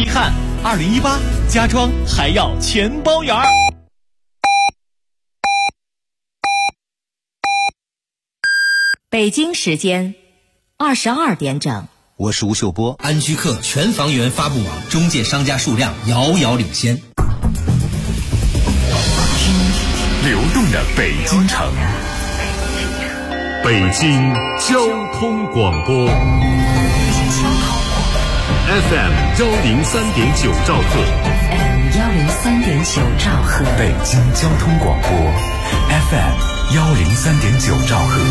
遗憾，2018家装还要全包圆。 北京时间22点整。 我是吴秀波。 安居客全房源发布网中介商家数量遥遥领先。 流动的北京城，北京交通广播 FM 103.9兆赫， 103.9兆赫， 北京交通广播 FM 103.9兆赫。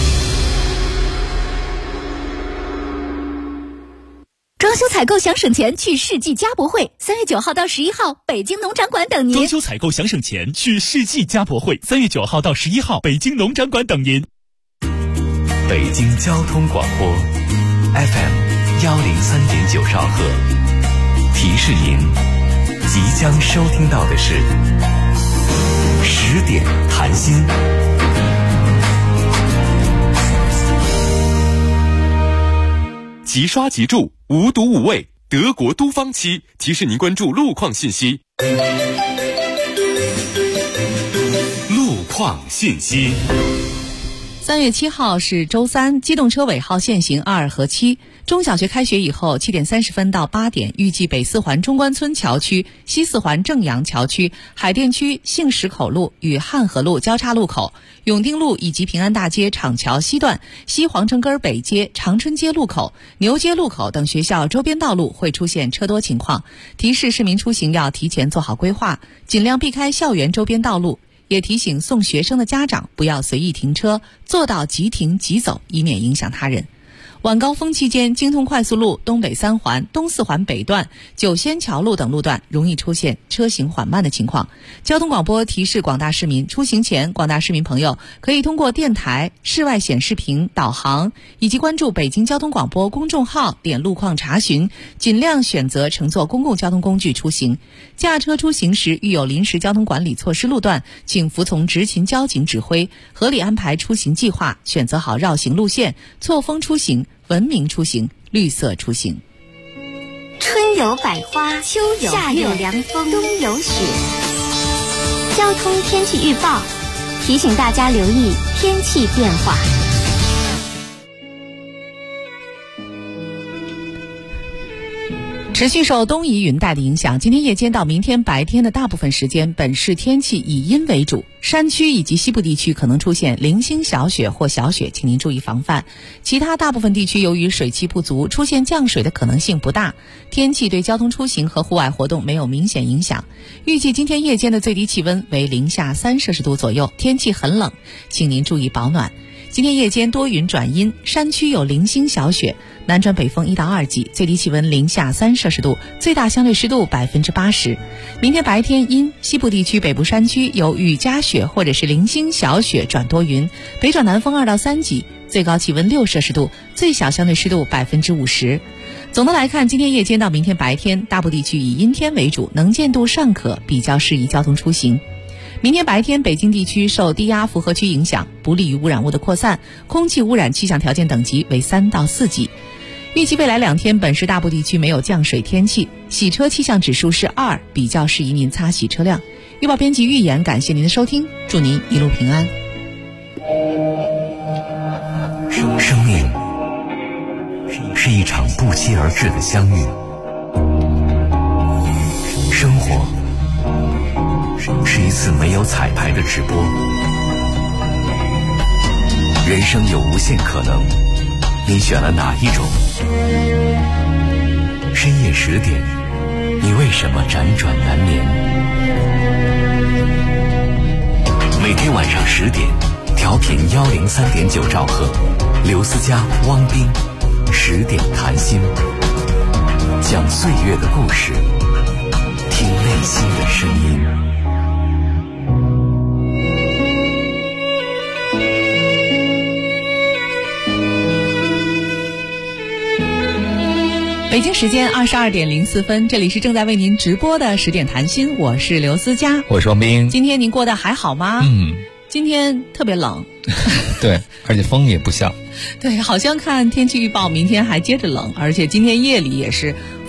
装修采购想省钱，去世纪家博会，3月9号到11号，北京农展馆等您。 装修采购想省钱，去世纪家博会，3月9号到11号，北京农展馆等您。 北京交通广播 FM 103.9兆赫，提示您，即将收听到的是10点谈心。 即刷即住，无毒无味，德国都方漆提示您关注路况信息。路况信息。 3月7号是周三，机动车尾号限行2和7。中小学开学以后，7点30分到8点，预计北四环中关村桥区、西四环正阳桥区、海淀区杏石口路与汉河路交叉路口、永定路以及平安大街厂桥西段、西皇城根北街、长春街路口、牛街路口等学校周边道路会出现车多情况，提示市民出行要提前做好规划，尽量避开校园周边道路。也提醒送学生的家长不要随意停车，做到即停即走，以免影响他人。晚高峰期间，京通快速路东北3环、东4环北段、九仙桥路等路段容易出现车行缓慢的情况。交通广播提示广大市民，出行前，广大市民朋友可以通过电台、室外显示屏、导航以及关注北京交通广播公众号点路况查询，尽量选择乘坐公共交通工具出行。驾车出行时遇有临时交通管理措施路段，请服从执勤交警指挥，合理安排出行计划，选择好绕行路线，错峰出行，文明出行，绿色出行。 春有百花，秋有夏有凉风，冬有雪。交通天气预报提醒大家留意天气变化。 持续受东移云带的影响，今天夜间到明天白天的大部分时间，本市天气以阴为主，山区以及西部地区可能出现零星小雪或小雪，请您注意防范。其他大部分地区由于水汽不足，出现降水的可能性不大，天气对交通出行和户外活动没有明显影响。预计今天夜间的最低气温为-3摄氏度左右，天气很冷，请您注意保暖。今天夜间多云转阴，山区有零星小雪，南转北风1到2级，最低气温-3摄氏度，最大相对湿度80%。明天白天阴，西部地区北部山区有雨夹雪或者是零星小雪转多云，北转南风2到3级，最高气温6摄氏度，最小相对湿度50%。总的来看，今天夜间到明天白天，大部地区以阴天为主，能见度尚可，比较适宜交通出行。明天白天，北京地区受低压复合区影响，不利于污染物的扩散，空气污染气象条件等级为3到4级。预计未来2天，本市大部地区没有降水天气，洗车气象指数是2，比较适宜您擦洗车辆。预报编辑预言，感谢您的收听，祝您一路平安。 生命是一场不期而至的相遇，生活是一次没有彩排的直播，人生有无限可能，你选了哪一种？深夜10点，你为什么辗转难眠？每天晚上10点，调频103.9兆赫，刘思佳、汪斌10点谈心，讲岁月的故事，听内心的声音。 北京时间22点04分，这里是正在为您直播的10点谈心，我是刘思佳， 我是王斌。 今天您过得还好吗？今天特别冷。 对，而且风也不小。 对，好像看天气预报，明天还接着冷，而且今天夜里也是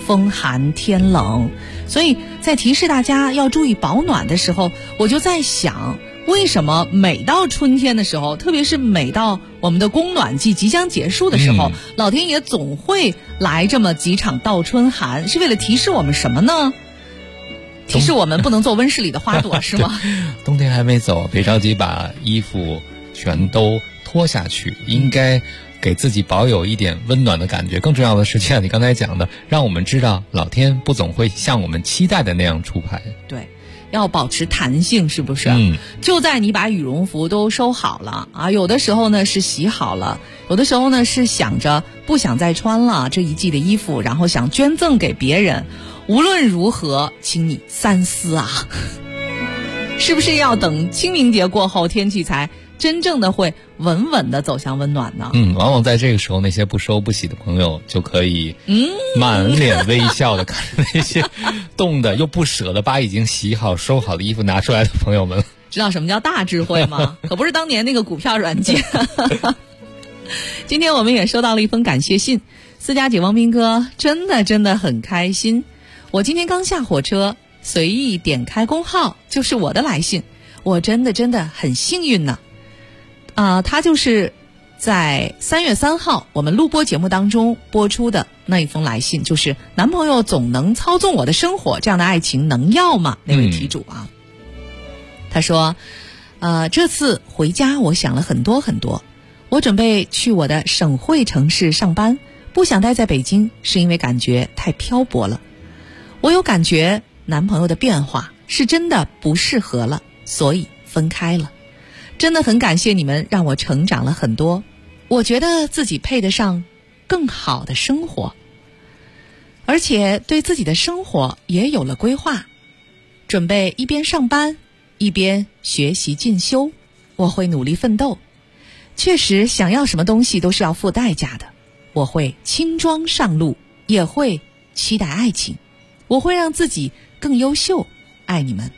风寒天冷，所以在提示大家要注意保暖的时候，我就在想，为什么每到春天的时候，特别是每到我们的供暖季即将结束的时候，老天爷总会来这么几场倒春寒，是为了提示我们什么呢？提示我们不能做温室里的花朵是吗？ 冬天还没走，别着急把衣服全都脱下去，应该给自己保有一点温暖的感觉。更重要的是，就像你刚才讲的，让我们知道老天不总会像我们期待的那样出牌。 对，要保持弹性，是不是？就在你把羽绒服都收好了啊，有的时候呢是洗好了，有的时候呢是想着不想再穿了这一季的衣服，然后想捐赠给别人。无论如何，请你三思啊！是不是要等清明节过后，天气才真正的会稳稳的走向温暖呢？ 往往在这个时候，那些不收不洗的朋友就可以满脸微笑的看着那些冻的又不舍得把已经洗好收好的衣服拿出来的朋友们。 知道什么叫大智慧吗？可不是当年那个股票软件。今天我们也收到了一封感谢信，私家姐汪斌哥真的很开心。我今天刚下火车，随意点开公号就是我的来信，我真的很幸运呢。他就是在3月3号我们录播节目当中播出的那一封来信，就是男朋友总能操纵我的生活，这样的爱情能要吗？那位题主啊，他说这次回家我想了很多，我准备去我的省会城市上班，不想待在北京，是因为感觉太漂泊了。我有感觉男朋友的变化是真的不适合了，所以分开了。真的很感谢你们，让我成长了很多，我觉得自己配得上更好的生活，而且对自己的生活也有了规划，准备一边上班一边学习进修，我会努力奋斗。确实想要什么东西都是要付代价的，我会轻装上路，也会期待爱情，我会让自己更优秀，爱你们。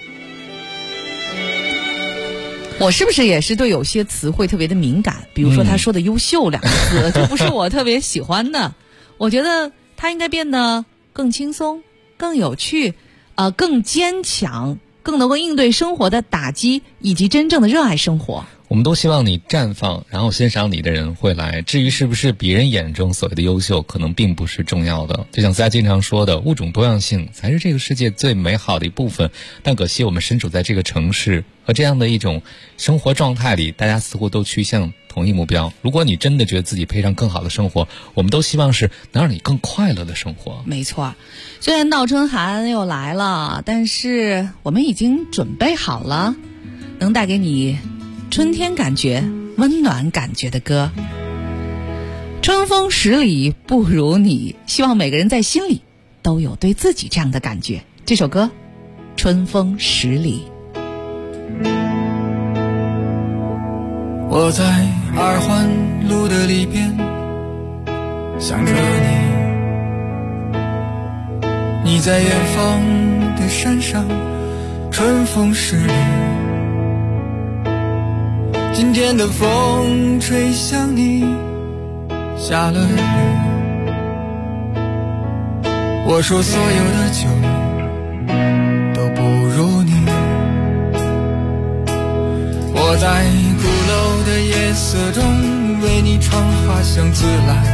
我是不是也是对有些词汇特别的敏感？比如说他说的优秀两个字，就不是我特别喜欢的。我觉得他应该变得更轻松，更有趣，更坚强，更能够应对生活的打击，以及真正的热爱生活。 我们都希望你绽放，然后欣赏你的人会来。至于是不是别人眼中所谓的优秀，可能并不是重要的。就像大家经常说的，物种多样性才是这个世界最美好的一部分。但可惜我们身处在这个城市和这样的一种生活状态里，大家似乎都趋向同一目标。如果你真的觉得自己配上更好的生活，我们都希望是能让你更快乐的生活。 没错，虽然倒春寒又来了，但是我们已经准备好了，能带给你春天感觉、温暖感觉的歌。春风十里不如你，希望每个人在心里都有对自己这样的感觉。这首歌《春风十里》。 我在二环路的里边想着你，你在远方的山上，春风十里。今天的风吹向你，下了雨。我说所有的酒都不如你。我在鼓楼的夜色中为你唱花香自来，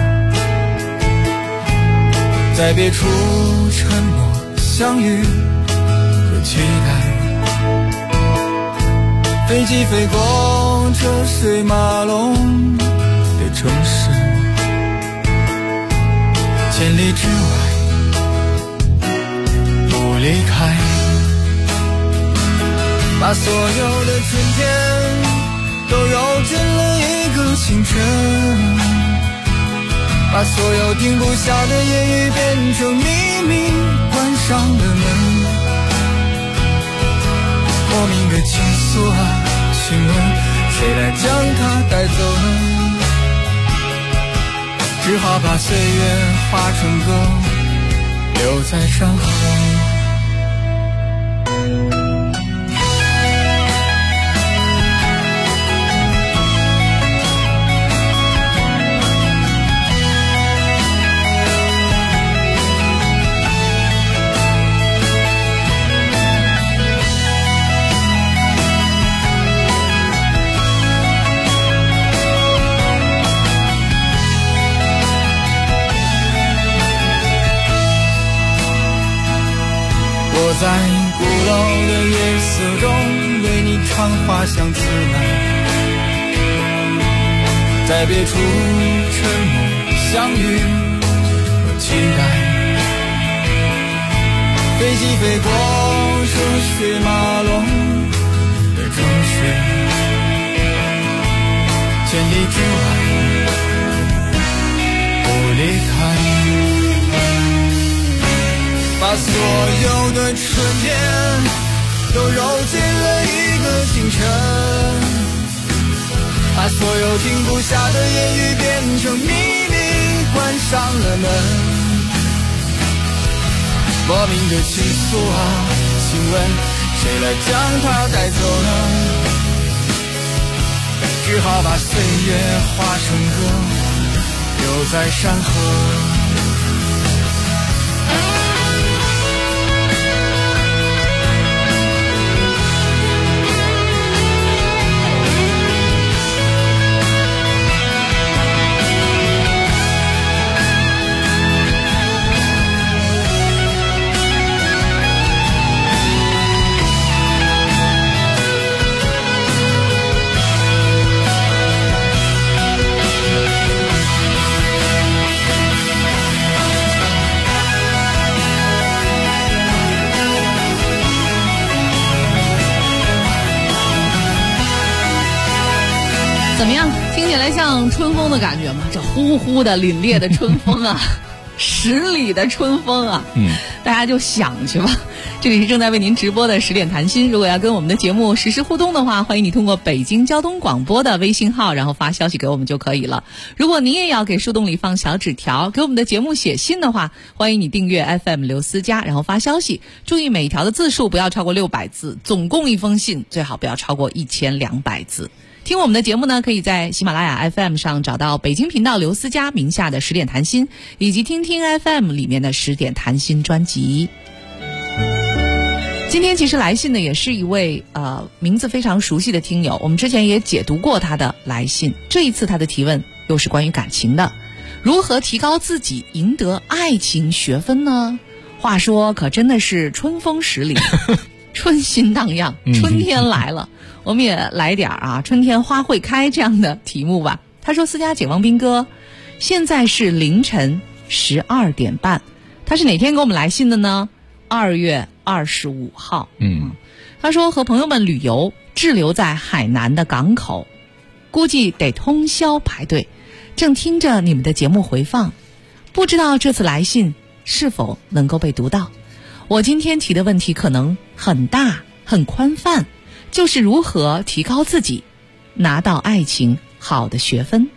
在别处沉默相遇和期待。飞机飞过车水马龙的城市，千里之外不离开，把所有的春天都揉进了一个清晨，把所有停不下的言语变成秘密，关上了门。莫名的情愫啊，请问谁来将它带走呢？只好把岁月化成歌，留在山河。 在鼓楼的夜色中为你唱花香自来，在别处沉默相遇和期待，飞机飞过车水马龙的城市，千里之外不离开，把所有的春天都揉进了一个清晨，把所有停不下的言语变成秘密，关上了门。莫名的情愫啊，请问谁来将它带走呢？只好把岁月化成歌，留在山河。 怎么样？听起来像春风的感觉吗？这呼呼的凛冽的春风啊，10里的春风啊，大家就想去吧。这里是正在为您直播的10点谈心。如果要跟我们的节目实时互动的话，欢迎你通过北京交通广播的微信号，然后发消息给我们就可以了。如果您也要给树洞里放小纸条，给我们的节目写信的话，欢迎你订阅 FM 刘思佳，然后发消息。注意每一条的字数不要超过600字，总共一封信最好不要超过1200字。听我们的节目呢，可以在喜马拉雅 FM 上找到北京频道刘思佳名下的10点谈心，以及听听 FM 里面的10点谈心专辑。今天其实来信的也是一位名字非常熟悉的听友，我们之前也解读过他的来信，这一次他的提问又是关于感情的，如何提高自己赢得爱情学分呢？话说可真的是春风10里春心荡漾，春天来了，我们也来点春天花会开这样的题目吧。他说，思佳姐王斌哥，现在是凌晨12点半，他是哪天给我们来信的呢？2月25号。他说和朋友们旅游，滞留在海南的港口，估计得通宵排队，正听着你们的节目回放，不知道这次来信是否能够被读到。我今天提的问题可能很大很宽泛，就是如何提高自己，拿到爱情好的学分。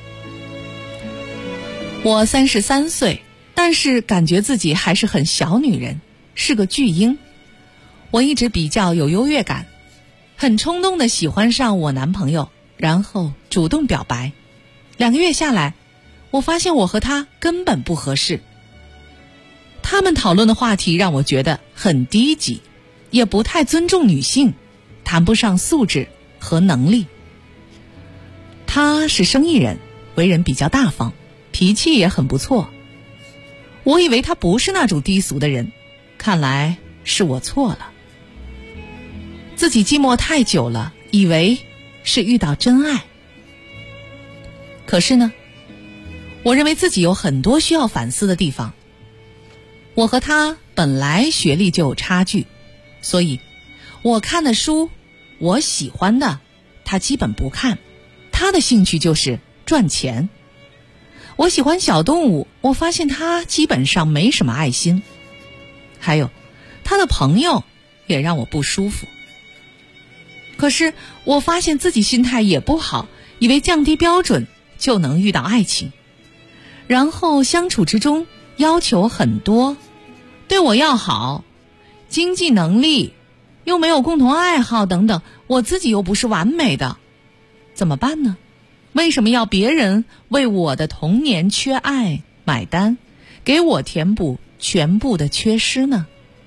我33岁，但是感觉自己还是很小女人，是个巨婴。我一直比较有优越感，很冲动地喜欢上我男朋友，然后主动表白。2个月下来，我发现我和他根本不合适。他们讨论的话题让我觉得很低级，也不太尊重女性，谈不上素质和能力。他是生意人，为人比较大方，脾气也很不错。我以为他不是那种低俗的人，看来是我错了。自己寂寞太久了，以为是遇到真爱。可是呢，我认为自己有很多需要反思的地方。我和他本来学历就有差距，所以我看的书，我喜欢的，他基本不看。他的兴趣就是赚钱。我喜欢小动物，我发现他基本上没什么爱心。还有，他的朋友也让我不舒服。可是我发现自己心态也不好，以为降低标准就能遇到爱情。然后相处之中要求很多，对我要好，经济能力又没有共同爱好等等，我自己又不是完美的，怎么办呢？为什么要别人为我的童年缺爱买单，给我填补全部的缺失呢？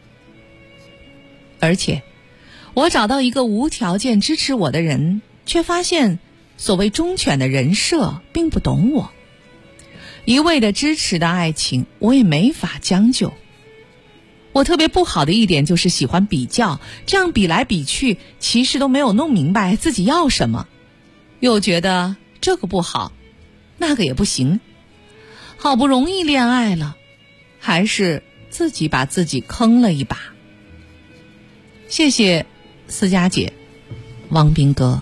而且我找到一个无条件支持我的人，却发现所谓忠犬的人设并不懂我。一味的支持的爱情，我也没法将就。 我特别不好的一点就是喜欢比较，这样比来比去，其实都没有弄明白自己要什么，又觉得这个不好，那个也不行，好不容易恋爱了，还是自己把自己坑了一把。谢谢思佳姐，汪斌哥。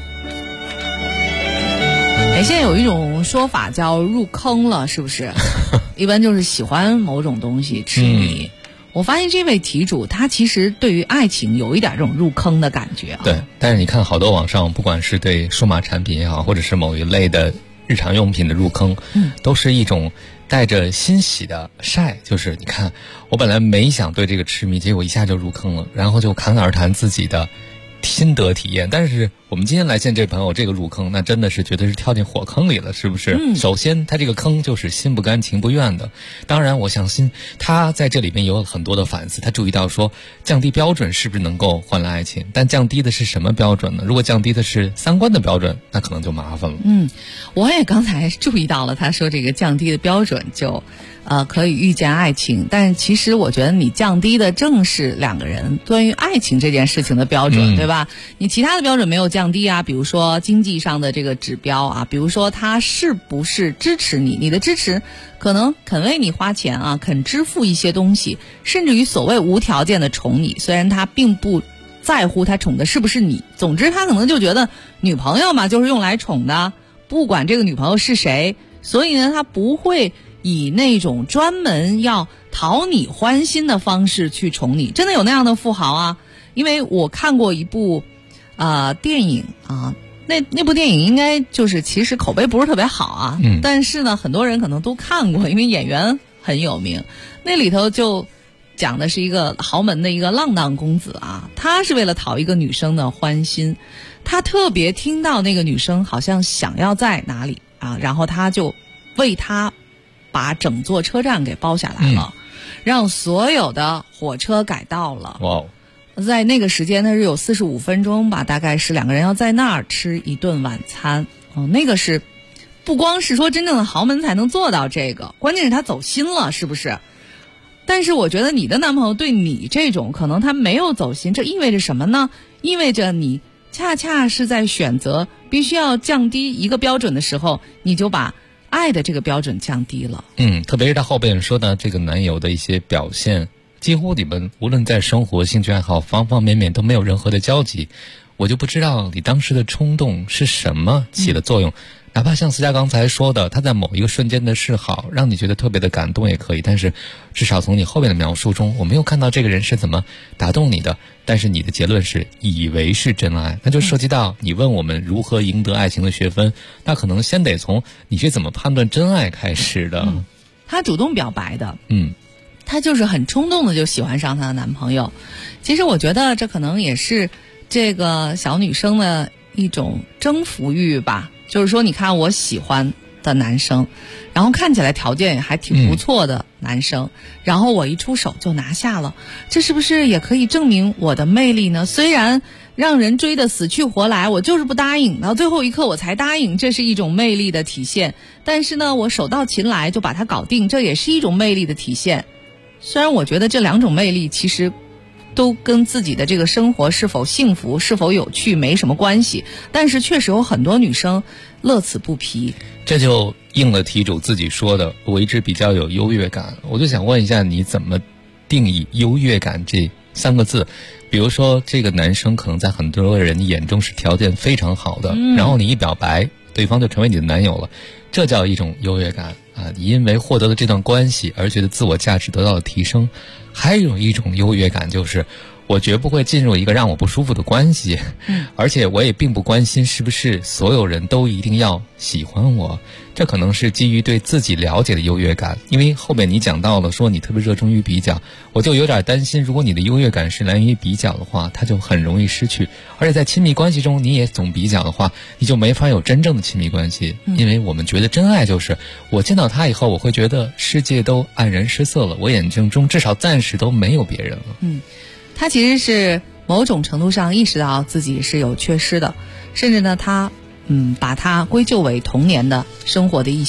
现在有一种说法叫入坑了，是不是？一般就是喜欢某种东西，痴迷。我发现这位题主他其实对于爱情有一点这种入坑的感觉啊。 对，但是你看好多网上不管是对数码产品也好，或者是某一类的日常用品的入坑，都是一种带着欣喜的晒，就是你看我本来没想对这个痴迷，结果一下就入坑了，然后就侃侃而谈自己的心得体验。但是我们今天来见这朋友这个入坑，那真的是绝对是跳进火坑里了，是不是？首先他这个坑就是心不甘情不愿的。当然我相信他在这里面有很多的反思，他注意到说降低标准是不是能够换来爱情，但降低的是什么标准呢？如果降低的是三观的标准，那可能就麻烦了。 我也刚才注意到了，他说这个降低的标准就可以遇见爱情，但其实我觉得你降低的正是两个人对于爱情这件事情的标准，对吧？你其他的标准没有降低啊，比如说经济上的这个指标啊，比如说他是不是支持你，你的支持可能肯为你花钱啊，肯支付一些东西，甚至于所谓无条件的宠你，虽然他并不在乎他宠的是不是你，总之他可能就觉得女朋友嘛就是用来宠的，不管这个女朋友是谁，所以呢他不会以那种专门要讨你欢心的方式去宠你。真的有那样的富豪啊，因为我看过一部电影啊，那部电影应该就是其实口碑不是特别好啊，但是呢很多人可能都看过，因为演员很有名。那里头就讲的是一个豪门的一个浪荡公子啊，他是为了讨一个女生的欢心，他特别听到那个女生好像想要在哪里啊，然后他就为她把整座车站给包下来了，让所有的火车改道了。 哇！ 在那个时间它是有45分钟吧，大概是两个人要在那儿吃一顿晚餐。那个是不光是说真正的豪门才能做到这个，关键是他走心了，是不是？但是我觉得你的男朋友对你这种可能他没有走心，这意味着什么呢？意味着你恰恰是在选择必须要降低一个标准的时候，你就把爱的这个标准降低了。 特别是他后边说的这个男友的一些表现，几乎你们无论在生活、兴趣爱好方方面面都没有任何的交集，我就不知道你当时的冲动是什么起了作用。哪怕像思佳刚才说的，他在某一个瞬间的示好让你觉得特别的感动也可以，但是至少从你后面的描述中，我没有看到这个人是怎么打动你的，但是你的结论是以为是真爱，那就涉及到你问我们如何赢得爱情的学分，那可能先得从你是怎么判断真爱开始的。 他主动表白的，他就是很冲动的就喜欢上他的男朋友。其实我觉得这可能也是这个小女生的一种征服欲吧，就是说你看我喜欢的男生，然后看起来条件也还挺不错的男生，然后我一出手就拿下了，这是不是也可以证明我的魅力呢？虽然让人追得死去活来，我就是不答应，到最后一刻我才答应，这是一种魅力的体现。但是呢，我手到擒来就把它搞定，这也是一种魅力的体现。虽然我觉得这两种魅力其实都跟自己的这个生活是否幸福、是否有趣没什么关系，但是确实有很多女生乐此不疲。 这就应了题主自己说的，我一直比较有优越感。我就想问一下，你怎么定义优越感这3个字？比如说这个男生可能在很多人眼中是条件非常好的，然后你一表白，对方就成为你的男友了，这叫一种优越感啊！你因为获得了这段关系而觉得自我价值得到了提升。还有一种优越感，就是我绝不会进入一个让我不舒服的关系，而且我也并不关心是不是所有人都一定要喜欢我。这可能是基于对自己了解的优越感，因为后面你讲到了说你特别热衷于比较，我就有点担心，如果你的优越感是来源于比较的话，它就很容易失去。而且在亲密关系中你也总比较的话，你就没法有真正的亲密关系。因为我们觉得真爱就是我见到他以后，我会觉得世界都黯然失色了，我眼睛中至少暂时都没有别人了。 他其实是某种程度上意识到自己是有缺失的，甚至呢他把它归咎为童年的生活的一些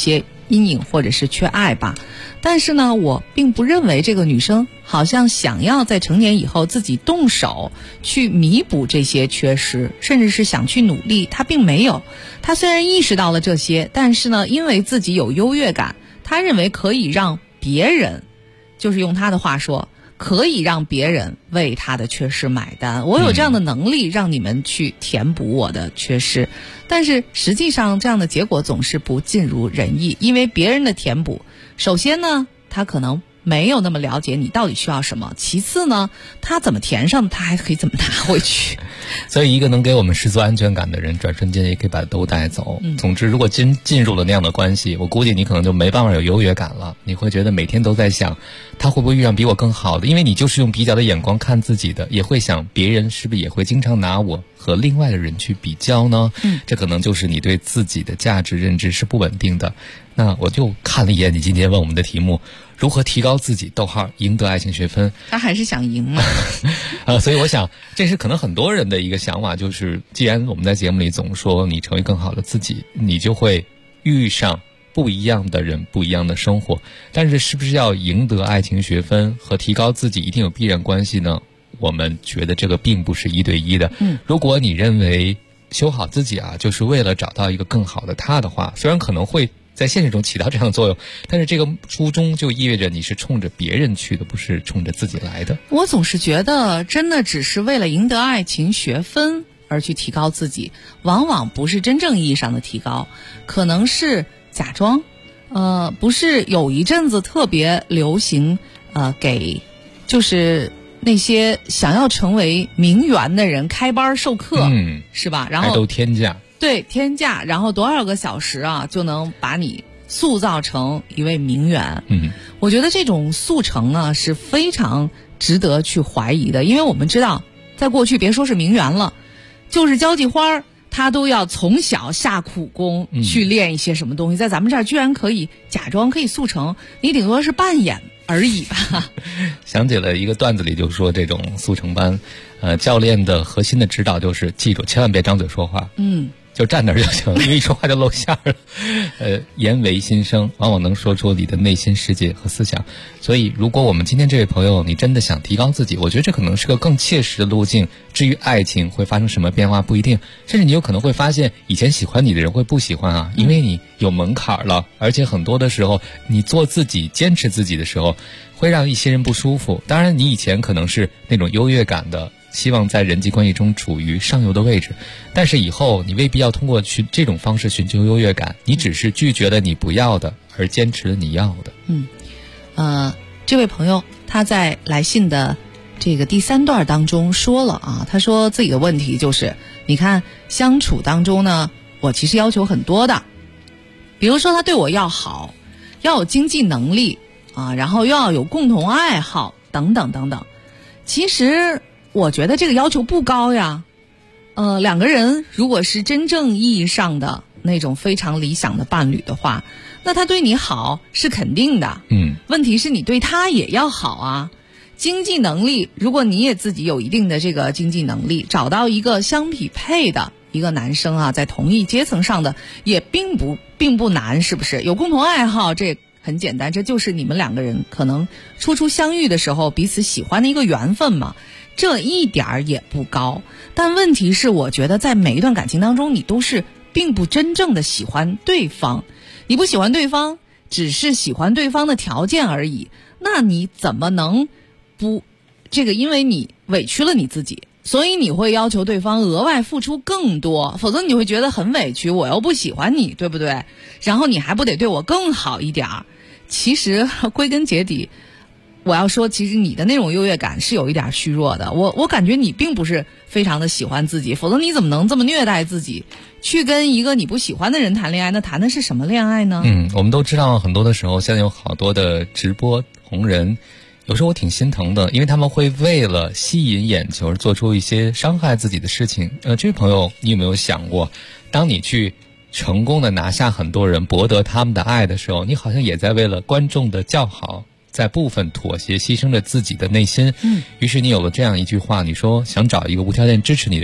阴影或者是缺爱吧。但是呢，我并不认为这个女生好像想要在成年以后自己动手去弥补这些缺失，甚至是想去努力，她并没有。她虽然意识到了这些，但是呢，因为自己有优越感，她认为可以让别人，就是用她的话说，可以让别人为他的缺失买单，我有这样的能力让你们去填补我的缺失。但是实际上这样的结果总是不尽如人意，因为别人的填补，首先呢，他可能没有那么了解你到底需要什么，其次呢，他怎么填上他还可以怎么拿回去。 所以一个能给我们十足安全感的人，转瞬间也可以把都带走。总之如果进入了那样的关系，我估计你可能就没办法有优越感了，你会觉得每天都在想他会不会遇上比我更好的，因为你就是用比较的眼光看自己的，也会想别人是不是也会经常拿我和另外的人去比较呢？这可能就是你对自己的价值认知是不稳定的。那我就看了一眼你今天问我们的题目，如何提高自己，赢得爱情学分。 他还是想赢嘛？ 所以我想这是可能很多人的一个想法，就是既然我们在节目里总说你成为更好的自己，你就会遇上不一样的人，不一样的生活。但是是不是要赢得爱情学分和提高自己一定有必然关系呢？我们觉得这个并不是一对一的。如果你认为修好自己就是为了找到一个更好的他的话，虽然可能会在现实中起到这样的作用，但是这个初衷就意味着你是冲着别人去的，不是冲着自己来的。 我总是觉得真的只是为了赢得爱情学分而去提高自己，往往不是真正意义上的提高，可能是假装。不是有一阵子特别流行给就是那些想要成为名媛的人开班授课，是吧？然后还都天价。 对，天价，然后多少个小时就能把你塑造成一位名媛。我觉得这种速成呢是非常值得去怀疑的，因为我们知道在过去别说是名媛了，就是交际花她都要从小下苦功去练一些什么东西，在咱们这儿居然可以假装可以速成，你顶多是扮演而已吧。 想起了一个段子里就说这种速成班教练的核心的指导就是记住千万别张嘴说话，就站那儿就行，因为一说话就露馅了。言为心声，往往能说出你的内心世界和思想。所以如果我们今天这位朋友你真的想提高自己，我觉得这可能是个更切实的路径。至于爱情会发生什么变化不一定，甚至你有可能会发现以前喜欢你的人会不喜欢因为你有门槛了，而且很多的时候你做自己坚持自己的时候会让一些人不舒服。当然你以前可能是那种优越感的，希望在人际关系中处于上游的位置，但是以后你未必要通过这种方式寻求优越感，你只是拒绝了你不要的，而坚持了你要的。 这位朋友他在来信的这个第3段当中说了他说自己的问题就是，你看相处当中呢，我其实要求很多的，比如说他对我要好，要有经济能力然后又要有共同爱好等等等等。其实我觉得这个要求不高呀。两个人如果是真正意义上的那种非常理想的伴侣的话，那他对你好是肯定的。问题是你对他也要好经济能力，如果你也自己有一定的这个经济能力，找到一个相匹配的一个男生在同一阶层上的也并不难，是不是？有共同爱好，这很简单，这就是你们两个人可能初初相遇的时候彼此喜欢的一个缘分嘛，这一点儿也不高。但问题是我觉得在每一段感情当中，你都是并不真正的喜欢对方，你不喜欢对方，只是喜欢对方的条件而已，那你怎么能不因为你委屈了你自己，所以你会要求对方额外付出更多，否则你会觉得很委屈，我又不喜欢你，对不对？然后你还不得对我更好一点。其实归根结底，我要说其实你的那种优越感是有一点虚弱的，我感觉你并不是非常的喜欢自己，否则你怎么能这么虐待自己，去跟一个你不喜欢的人谈恋爱？那谈的是什么恋爱呢？ 我们都知道很多的时候现在有好多的直播红人，有时候我挺心疼的，因为他们会为了吸引眼球而做出一些伤害自己的事情。这位朋友，你有没有想过，当你去成功的拿下很多人，博得他们的爱的时候，你好像也在为了观众的叫好在部分妥协，牺牲着自己的内心。于是你有了这样一句话，你说想找一个无条件支持你的人，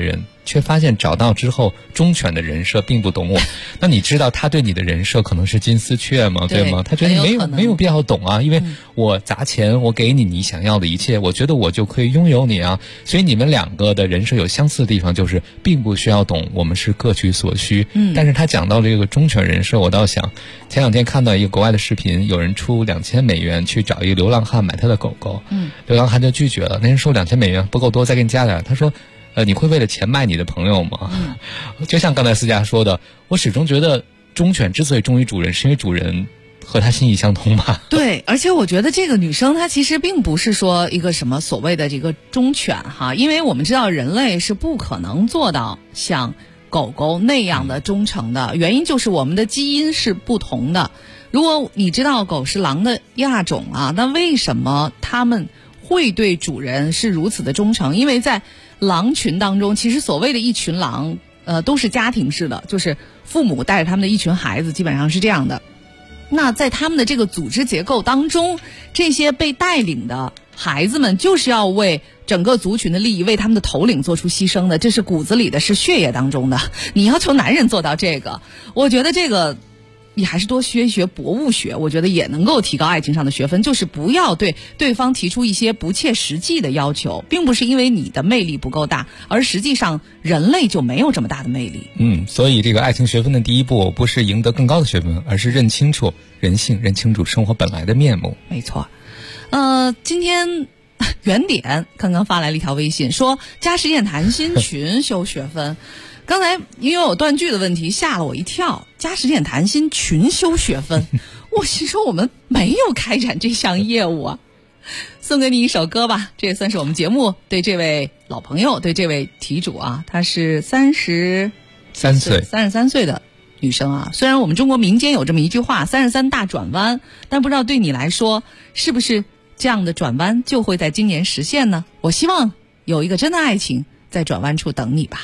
却发现找到之后忠犬的人设并不懂我。那你知道他对你的人设可能是金丝雀吗？对吗？他觉得没有必要懂啊，因为我砸钱，我给你想要的一切，我觉得我就可以拥有你啊。所以你们两个的人设有相似的地方，就是并不需要懂，我们是各取所需。但是他讲到这个忠犬人设，我倒想，前两天看到一个国外的视频，有人出$2000去找一个流浪汉买他的狗狗，流浪汉就拒绝了，那人说$2000不够多，再给你加点。他说你会为了钱卖你的朋友吗？就像刚才思佳说的，我始终觉得忠犬之所以忠于主人，是因为主人和他心意相通吧。 对，而且我觉得这个女生她其实并不是说一个什么所谓的这个忠犬哈，因为我们知道人类是不可能做到像狗狗那样的忠诚的，原因就是我们的基因是不同的。如果你知道狗是狼的亚种啊，那为什么它们会对主人是如此的忠诚？因为在狼群当中，其实所谓的一群狼都是家庭式的，就是父母带着他们的一群孩子，基本上是这样的。那在他们的这个组织结构当中，这些被带领的孩子们就是要为整个族群的利益，为他们的头领做出牺牲的，这是骨子里的，是血液当中的。你要求男人做到这个，我觉得这个你还是多学一学博物学，我觉得也能够提高爱情上的学分，就是不要对对方提出一些不切实际的要求，并不是因为你的魅力不够大，而实际上人类就没有这么大的魅力。 所以这个爱情学分的第一步不是赢得更高的学分，而是认清楚人性，认清楚生活本来的面目。 没错。今天原点刚刚发来了一条微信，说加实践谈心群修学分。刚才因为有断句的问题吓了我一跳，加实践谈心群修学分，我心说我们没有开展这项业务啊。送给你一首歌吧，这也算是我们节目对这位老朋友，对这位题主啊，她是33岁的女生啊。虽然我们中国民间有这么一句话33大转弯，但不知道对你来说是不是这样的转弯就会在今年实现呢？我希望有一个真的爱情在转弯处等你吧。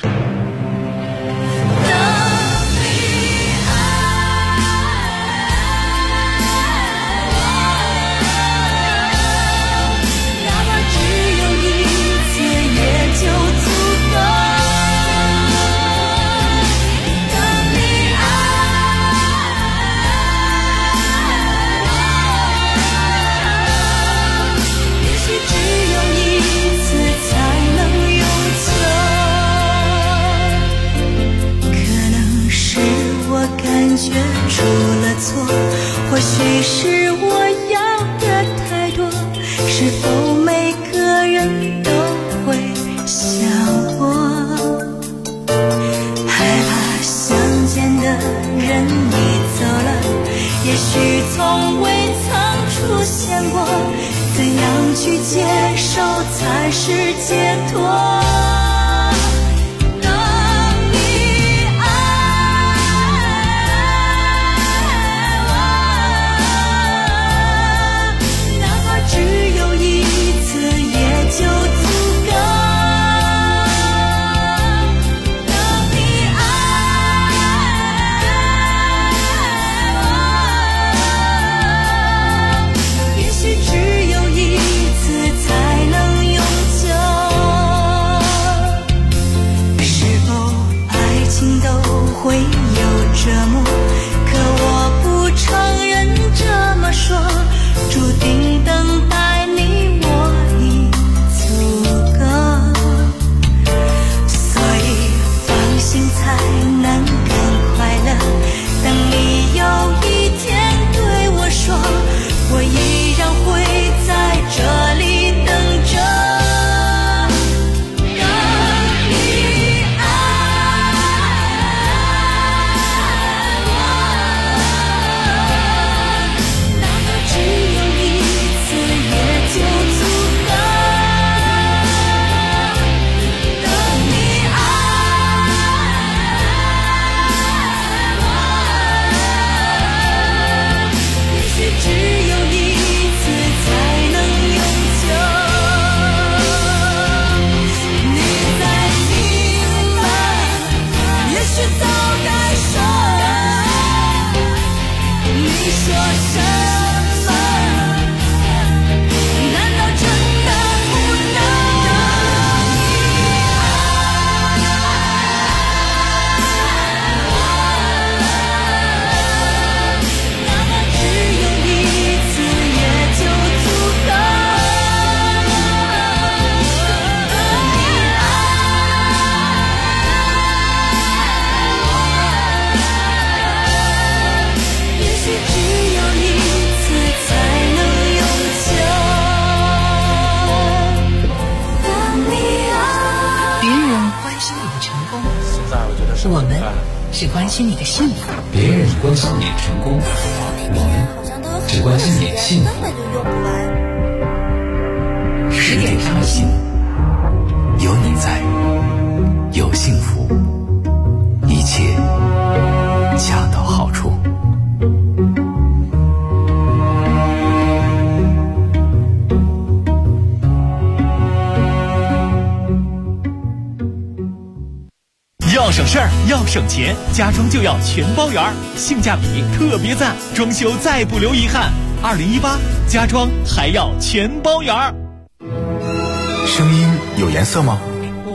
感觉出了错，或许是我要的太多，是否每个人都会想我？害怕相见的人已走了，也许从未曾出现过，怎样去接受才是解脱？只有一次才能永久。 我们只关心你的幸福， 别人关心你的成功，我们只关心你的幸福。 10点开心，有你在，有幸福，一切恰到好处。 要省事儿，要省钱，家装就要全包圆，性价比特别赞，装修再不留遗憾。2018家装还要全包圆。 声音有颜色吗？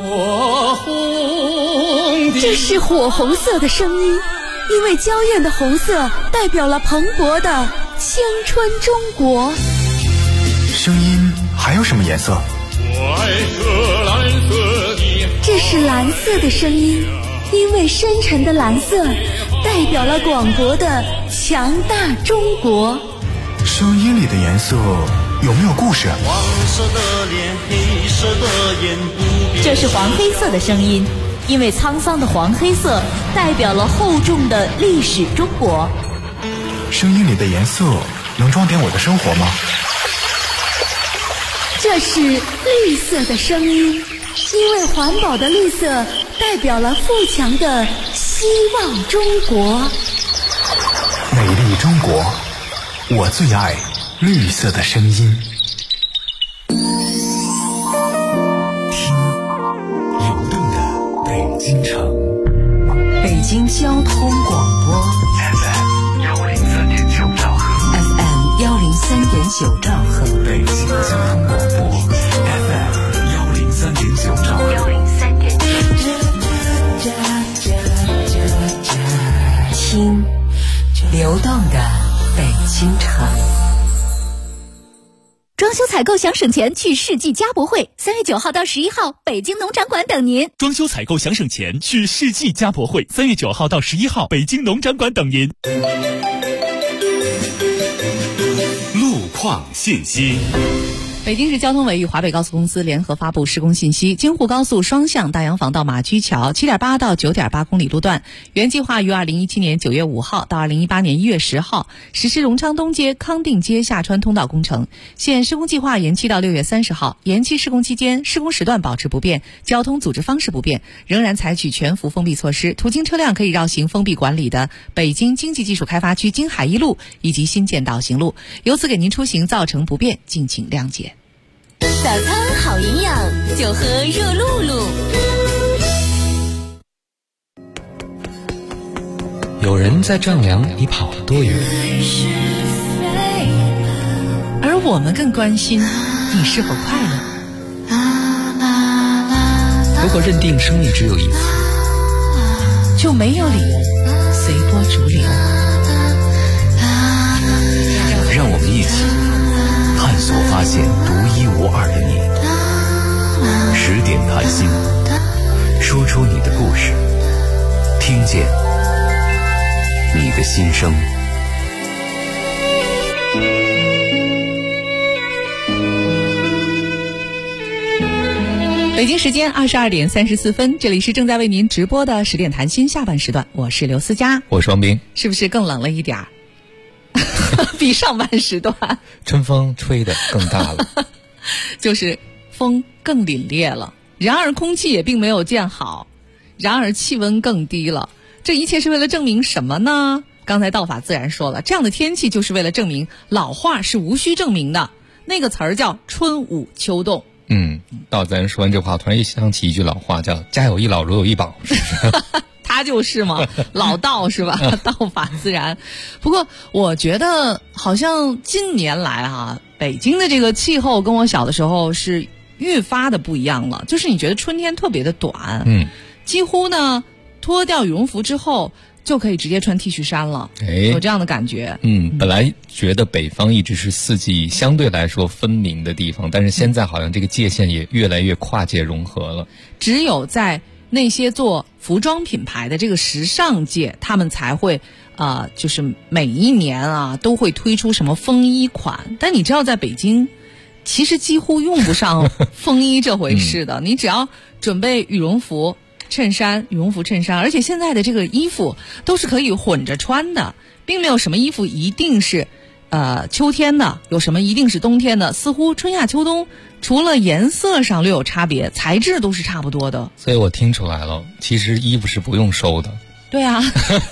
这是火红色的声音，因为娇艳的红色代表了蓬勃的青春中国。 声音还有什么颜色？ 我爱喝蓝色的。 这是蓝色的声音，因为深沉的蓝色代表了广博的强大中国。 声音里的颜色有没有故事？ 黄色的脸，黑色的眼，不变。 这是黄黑色的声音，因为沧桑的黄黑色代表了厚重的历史中国。 声音里的颜色能装点我的生活吗？ 这是绿色的声音，因为环保的绿色代表了富强的希望中国。 美丽中国，我最爱绿色的声音。 听流动的北京城， 北京交通广播 FM 103.9兆赫 FM 103.9兆赫， 北京交通广播 FM 103.9兆赫。 听流动的北京城。 装修采购想省钱，去世纪家博会，3月9号到11号，北京农展馆等您。 装修采购想省钱，去世纪家博会，3月9号到11号，北京农展馆等您。 路况信息。 北京市交通委与华北高速公司联合发布施工信息：京沪高速双向大洋坊到马驹桥 7.8 到 9.8 公里路段，原计划于2017年9月5号到2018年1月10号实施荣昌东街、康定街下穿通道工程，现施工计划延期到6月30号。延期施工期间，施工时段保持不变，交通组织方式不变，仍然采取全幅封闭措施，途经车辆可以绕行封闭管理的北京经济技术开发区京海一路以及新建岛行路，由此给您出行造成不便，敬请谅解。 早餐好营养，就喝热露露。 有人在丈量你跑了多远， 而我们更关心你是否快乐。 如果认定生命只有一次， 就没有理由随波逐流。 让我们一起探索发现独一无二的你。10点谈心，说出你的故事，听见你的心声。 北京时间22点34分，这里是正在为您直播的10点谈心下半时段，我是刘思佳， 我是王斌。 是不是更冷了一点儿？比上半时段春风吹得更大了， 就是风更凛冽了。然而空气也并没有见好，然而气温更低了。这一切是为了证明什么呢？刚才道法自然说了，这样的天气就是为了证明老话是无需证明的，那个词儿叫春捂秋冻。 道自然说完这话，突然想起一句老话，叫家有一老如有一宝，是不是？ 他就是嘛，老道是吧？道法自然。不过我觉得好像近年来北京的这个气候跟我小的时候是愈发的不一样了。就是你觉得春天特别的短，几乎呢脱掉羽绒服之后就可以直接穿 T 恤衫了，有这样的感觉。 本来觉得北方一直是四季相对来说分明的地方，但是现在好像这个界限也越来越跨界融合了。 只有在那些做服装品牌的这个时尚界，他们才会就是每一年都会推出什么风衣款。但你知道在北京其实几乎用不上风衣这回事的，你只要准备羽绒服， 衬衫、羽绒服、衬衫，而且现在的这个衣服都是可以混着穿的，并没有什么衣服一定是秋天的，有什么一定是冬天的，似乎春夏秋冬除了颜色上略有差别，材质都是差不多的。 所以我听出来了，其实衣服是不用收的。 对啊。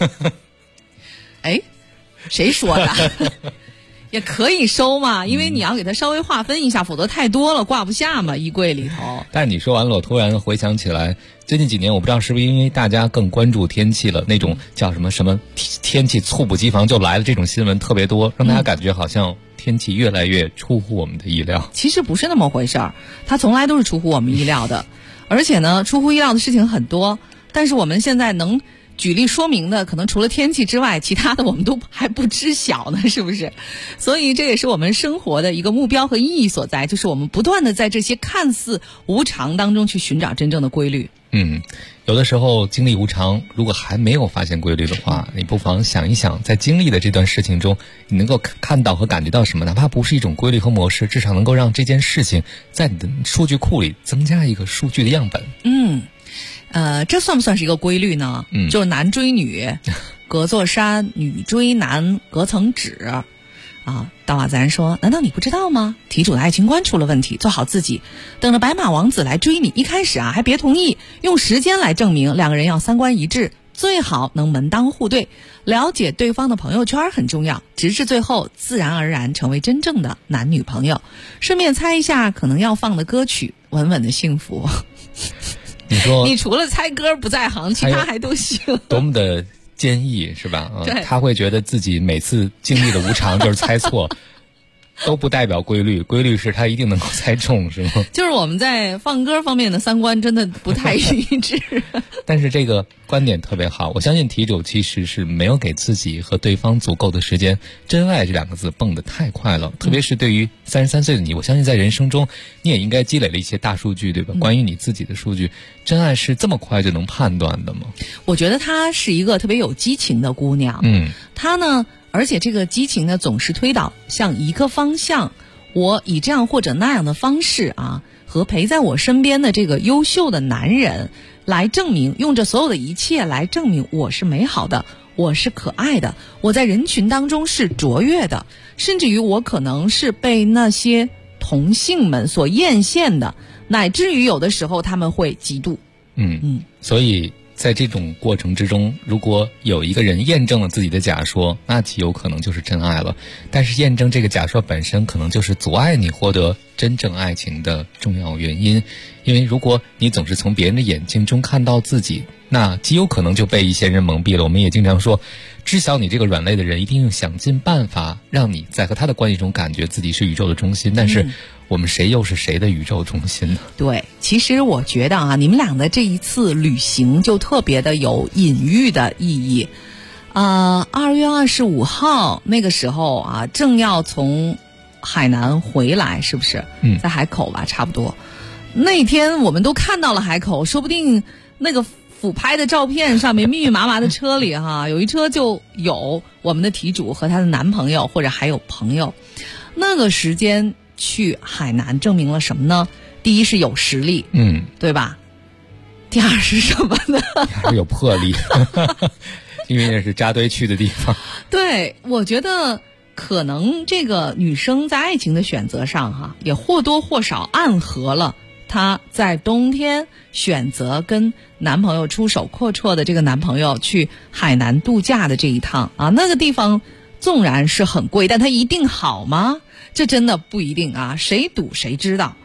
哎，谁说的？也可以收嘛，因为你要给它稍微划分一下，否则太多了挂不下嘛，衣柜里头。 但是你说完了，我突然回想起来，最近几年我不知道是不是因为大家更关注天气了，那种叫什么天气猝不及防就来了这种新闻特别多，让大家感觉好像天气越来越出乎我们的意料。 其实不是那么回事儿，它从来都是出乎我们意料的，而且呢，出乎意料的事情很多，但是我们现在能举例说明的，可能除了天气之外，其他的我们都还不知晓呢，是不是？所以这也是我们生活的一个目标和意义所在，就是我们不断的在这些看似无常当中去寻找真正的规律。 有的时候经历无常，如果还没有发现规律的话，你不妨想一想，在经历的这段事情中，你能够看到和感觉到什么，哪怕不是一种规律和模式，至少能够让这件事情在你的数据库里增加一个数据的样本。 这算不算是一个规律呢？就是男追女隔座山，女追男隔层纸啊。大瓦自然说，难道你不知道吗？题主的爱情观出了问题，做好自己，等着白马王子来追你，一开始还别同意，用时间来证明，两个人要三观一致，最好能门当户对，了解对方的朋友圈很重要，直至最后自然而然成为真正的男女朋友。顺便猜一下可能要放的歌曲，稳稳的幸福。 你说， 你除了猜歌不在行，其他还都行。 多么的坚毅，是吧？ 对， 他会觉得自己每次经历的无常就是猜错，都不代表规律，规律是他一定能够猜中，是吗？ 就是我们在放歌方面的三观真的不太一致。 但是这个观点特别好，我相信题主其实是没有给自己和对方足够的时间。真爱这两个字蹦得太快了，特别是对于33岁的你，我相信在人生中你也应该积累了一些大数据，对吧？关于你自己的数据，真爱是这么快就能判断的吗？ 我觉得她是一个特别有激情的姑娘。她呢，而且这个激情呢总是推导向一个方向，我以这样或者那样的方式和陪在我身边的这个优秀的男人来证明，用着所有的一切来证明我是美好的，我是可爱的，我在人群当中是卓越的，甚至于我可能是被那些同性们所艳羡的，乃至于有的时候他们会嫉妒。 所以在这种过程之中，如果有一个人验证了自己的假说，那极有可能就是真爱了。但是验证这个假说本身可能就是阻碍你获得真正爱情的重要原因。因为如果你总是从别人的眼睛中看到自己，那极有可能就被一些人蒙蔽了。我们也经常说，知晓你这个软肋的人一定想尽办法让你在和他的关系中感觉自己是宇宙的中心，但是我们谁又是谁的宇宙中心呢？ 对，其实我觉得你们俩的这一次旅行就特别的有隐喻的意义。2月25号那个时候正要从海南回来，是不是？在海口吧，差不多。那天我们都看到了海口，说不定那个俯拍的照片上面密密麻麻的车里有一车就有我们的题主和她的男朋友，或者还有朋友。那个时间去海南证明了什么呢？第一是有实力，对吧？第二是什么呢？ 还有魄力。因为那是扎堆去的地方。 对，我觉得可能这个女生在爱情的选择上也或多或少暗合了她在冬天选择跟男朋友出手阔绰的这个男朋友去海南度假的这一趟那个地方纵然是很贵，但它一定好吗？这真的不一定谁赌谁知道。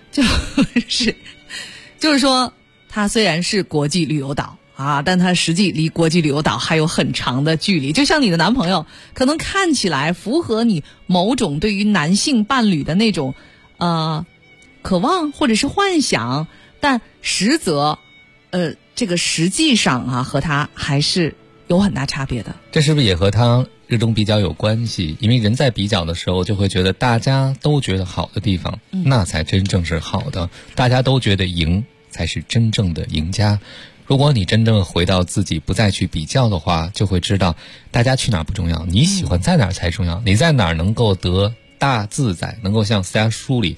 就是说，它虽然是国际旅游岛但它实际离国际旅游岛还有很长的距离。就像你的男朋友可能看起来符合你某种对于男性伴侣的那种渴望或者是幻想，但实则这个实际上和他还是有很大差别的。 这是不是也和他热衷比较有关系？因为人在比较的时候就会觉得大家都觉得好的地方那才真正是好的，大家都觉得赢才是真正的赢家。如果你真正回到自己不再去比较的话，就会知道大家去哪儿不重要，你喜欢在哪儿才重要。你在哪儿能够得大自在，能够像私家书里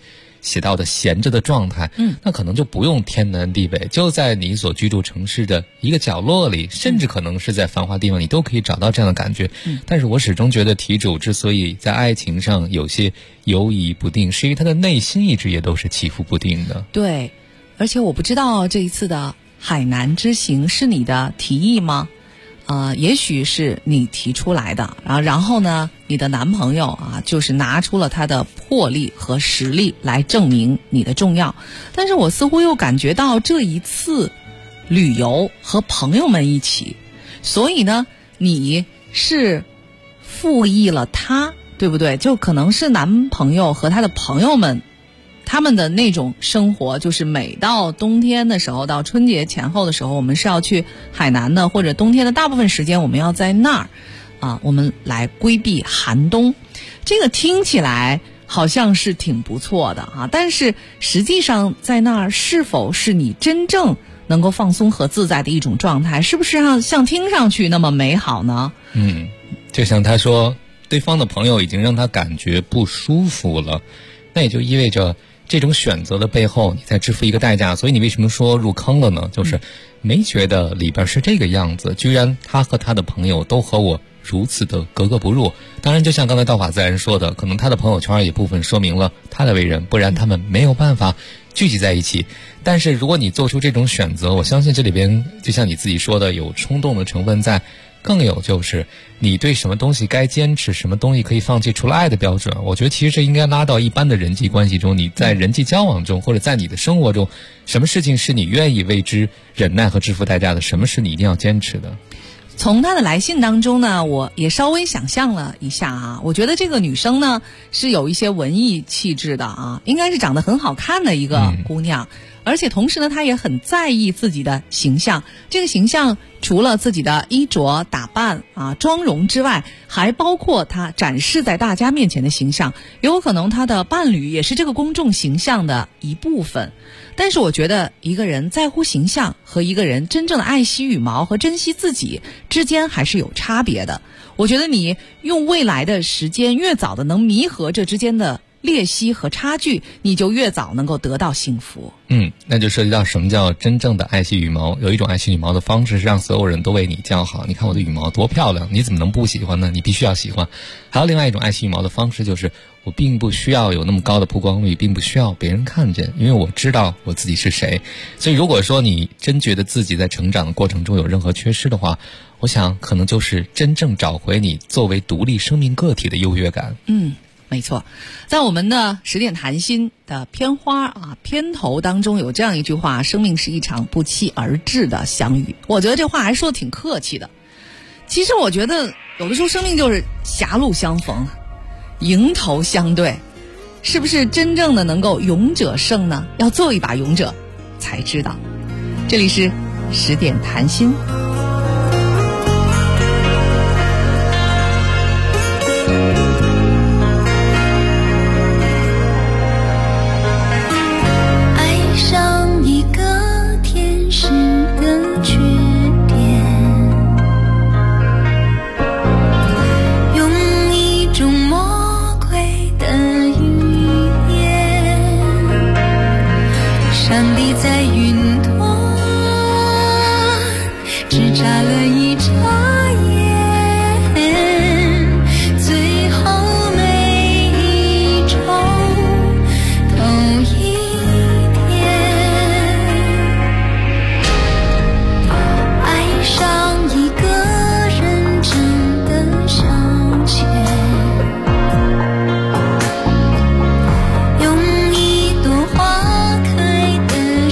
写到的闲着的状态，那可能就不用天南地北，就在你所居住城市的一个角落里，甚至可能是在繁华地方，你都可以找到这样的感觉。但是我始终觉得题主之所以在爱情上有些犹疑不定，是因为他的内心一直也都是起伏不定的。 对，而且我不知道这一次的海南之行是你的提议吗？也许是你提出来的，然后呢，你的男朋友就是拿出了他的魄力和实力来证明你的重要。但是我似乎又感觉到这一次旅游和朋友们一起，所以呢，你是附议了他，对不对？就可能是男朋友和他的朋友们，他们的那种生活，就是每到冬天的时候，到春节前后的时候，我们是要去海南的，或者冬天的大部分时间我们要在那儿我们来规避寒冬。这个听起来好像是挺不错的但是实际上在那儿是否是你真正能够放松和自在的一种状态，是不是像听上去那么美好呢？ 就像他说，对方的朋友已经让他感觉不舒服了，那也就意味着这种选择的背后你在支付一个代价。所以你为什么说入坑了呢？就是没觉得里边是这个样子，居然他和他的朋友都和我如此的格格不入。当然就像刚才道法自然说的，可能他的朋友圈也部分说明了他的为人，不然他们没有办法聚集在一起。但是如果你做出这种选择，我相信这里边就像你自己说的，有冲动的成分在，更有就是你对什么东西该坚持，什么东西可以放弃，除了爱的标准，我觉得其实这应该拉到一般的人际关系中。你在人际交往中，或者在你的生活中，什么事情是你愿意为之忍耐和支付代价的，什么是你一定要坚持的。 从他的来信当中呢，我也稍微想象了一下我觉得这个女生呢是有一些文艺气质的应该是长得很好看的一个姑娘，而且同时呢她也很在意自己的形象。这个形象除了自己的衣着打扮妆容之外，还包括她展示在大家面前的形象，有可能她的伴侣也是这个公众形象的一部分。但是我觉得一个人在乎形象和一个人真正的爱惜羽毛和珍惜自己之间还是有差别的。我觉得你用未来的时间越早的能弥合这之间的裂隙和差距，你就越早能够得到幸福。 那就涉及到什么叫真正的爱惜羽毛。有一种爱惜羽毛的方式是让所有人都为你叫好，你看我的羽毛多漂亮，你怎么能不喜欢呢？你必须要喜欢。还有另外一种爱惜羽毛的方式，就是我并不需要有那么高的曝光率，并不需要别人看见，因为我知道我自己是谁。所以如果说你真觉得自己在成长的过程中有任何缺失的话，我想可能就是真正找回你作为独立生命个体的优越感。 没错，在我们的10点谈心的片花片头当中有这样一句话：生命是一场不期而至的相遇。我觉得这话还说得挺客气的。其实我觉得有的时候生命就是狭路相逢，迎头相对，是不是真正的能够勇者胜呢？要做一把勇者才知道。这里是10点谈心。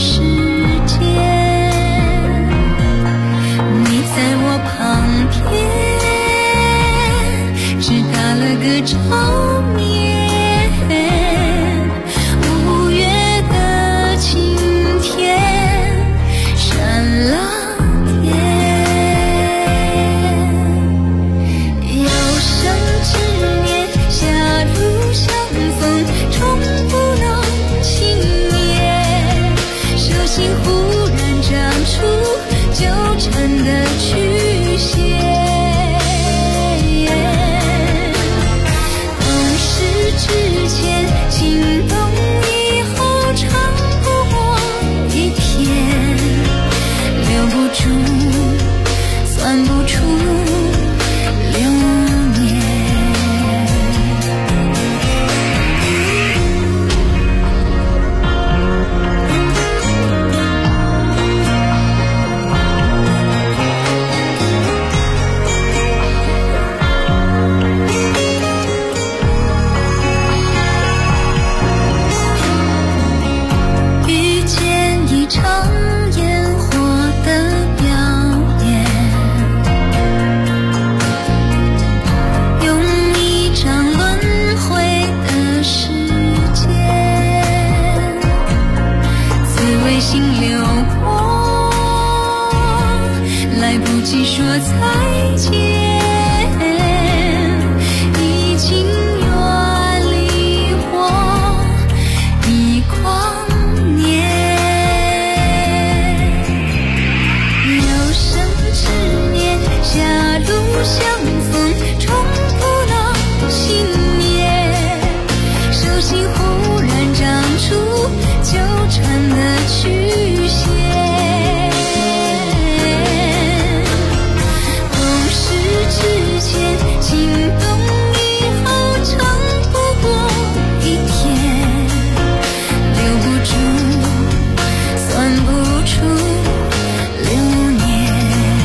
旁边心流过，来不及说再见，已经远离我的光年。有生之年，狭路相逢，终不能幸免。手心忽然长出纠缠的曲线。之前心动以后长不过一天，留不住算不出流年。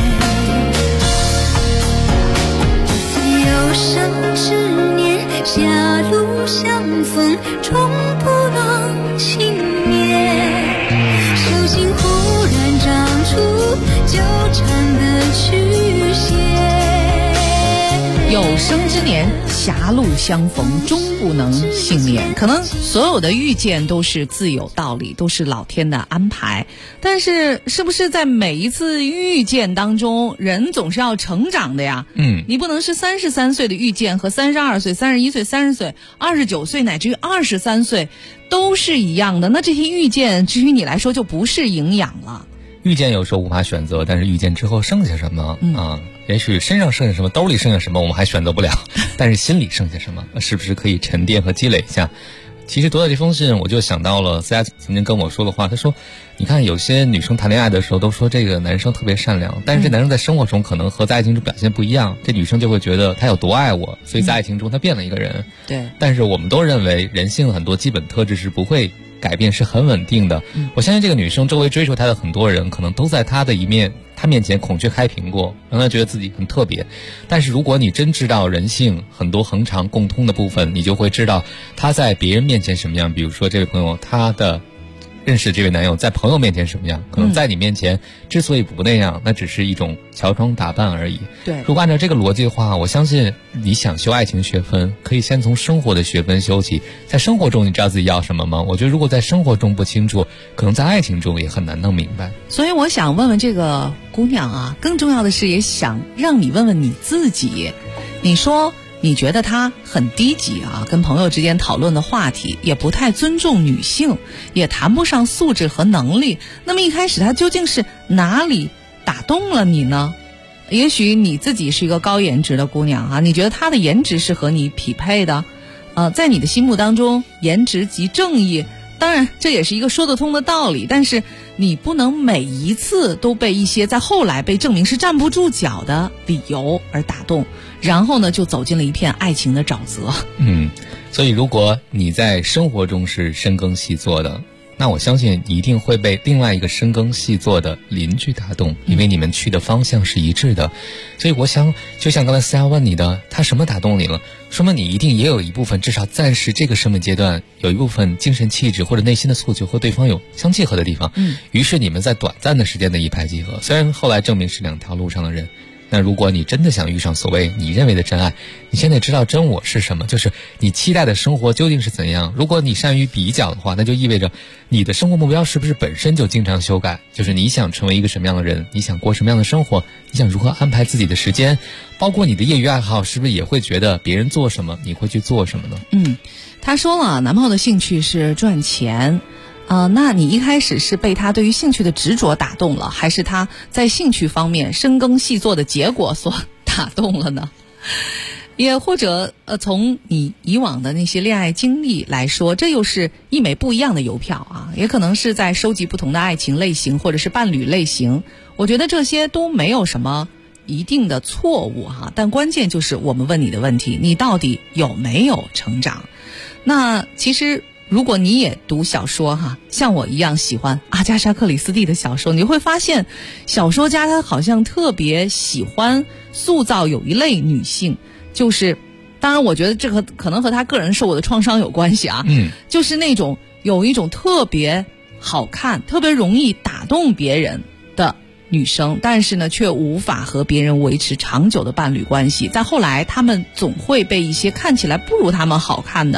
有生之年，狭路相逢，终不能幸免。手心忽然长出纠缠的曲线。 有生之年，狭路相逢，终不能幸免。可能所有的遇见都是自有道理，都是老天的安排。但是，是不是在每一次遇见当中，人总是要成长的呀？你不能是33岁的遇见和32岁、31岁、30岁、29岁乃至于23岁都是一样的。那这些遇见，至于你来说就不是营养了。 遇见有时候无法选择，但是遇见之后剩下什么也许身上剩下什么，兜里剩下什么我们还选择不了，但是心里剩下什么，是不是可以沉淀和积累一下？其实读到这封信，我就想到了思佳曾经跟我说的话，他说你看有些女生谈恋爱的时候都说这个男生特别善良，但是这男生在生活中可能和在爱情中表现不一样，这女生就会觉得他有多爱我，所以在爱情中他变了一个人。 对， 但是我们都认为人性很多基本特质是不会改变，是很稳定的。我相信这个女生周围追求她的很多人可能都在她面前孔雀开屏过，让她觉得自己很特别。但是如果你真知道人性很多恒常共通的部分，你就会知道她在别人面前什么样。比如说这位朋友，她的认识这位男友在朋友面前什么样，可能在你面前之所以不那样，那只是一种乔装打扮而已。 对， 如果按照这个逻辑的话，我相信你想修爱情学分，可以先从生活的学分修起。在生活中你知道自己要什么吗？我觉得如果在生活中不清楚，可能在爱情中也很难弄明白。 所以我想问问这个姑娘啊，更重要的是也想让你问问你自己。你说你觉得他很低级啊，跟朋友之间讨论的话题也不太尊重女性，也谈不上素质和能力。那么一开始他究竟是哪里打动了你呢？也许你自己是一个高颜值的姑娘啊，你觉得他的颜值是和你匹配的，在你的心目当中颜值即正义，当然这也是一个说得通的道理，但是你不能每一次都被一些在后来被证明是站不住脚的理由而打动，然后呢就走进了一片爱情的沼泽。 所以如果你在生活中是深耕细作的，那我相信你一定会被另外一个深耕细作的邻居打动，因为你们去的方向是一致的。所以我想就像刚才思佳问你的，他什么打动你了，说明你一定也有一部分，至少暂时这个生命阶段有一部分精神气质或者内心的诉求和对方有相契合的地方。于是你们在短暂的时间的一拍即合，虽然后来证明是两条路上的人。那如果你真的想遇上所谓你认为的真爱，你现在知道真我是什么，就是你期待的生活究竟是怎样。如果你善于比较的话，那就意味着你的生活目标是不是本身就经常修改，就是你想成为一个什么样的人，你想过什么样的生活，你想如何安排自己的时间，包括你的业余爱好，是不是也会觉得别人做什么你会去做什么呢？ 他说了，男朋友的兴趣是赚钱那你一开始是被他对于兴趣的执着打动了，还是他在兴趣方面深耕细作的结果所打动了呢？也或者从你以往的那些恋爱经历来说，这又是一枚不一样的邮票啊，也可能是在收集不同的爱情类型或者是伴侣类型。我觉得这些都没有什么一定的错误哈，但关键就是我们问你的问题，你到底有没有成长？那其实如果你也读小说哈，像我一样喜欢阿加莎·克里斯蒂的小说，你会发现小说家他好像特别喜欢塑造有一类女性，就是当然我觉得这个可能和他个人受过的创伤有关系啊，就是那种有一种特别好看特别容易打动别人的女生，但是呢却无法和别人维持长久的伴侣关系，在后来他们总会被一些看起来不如他们好看的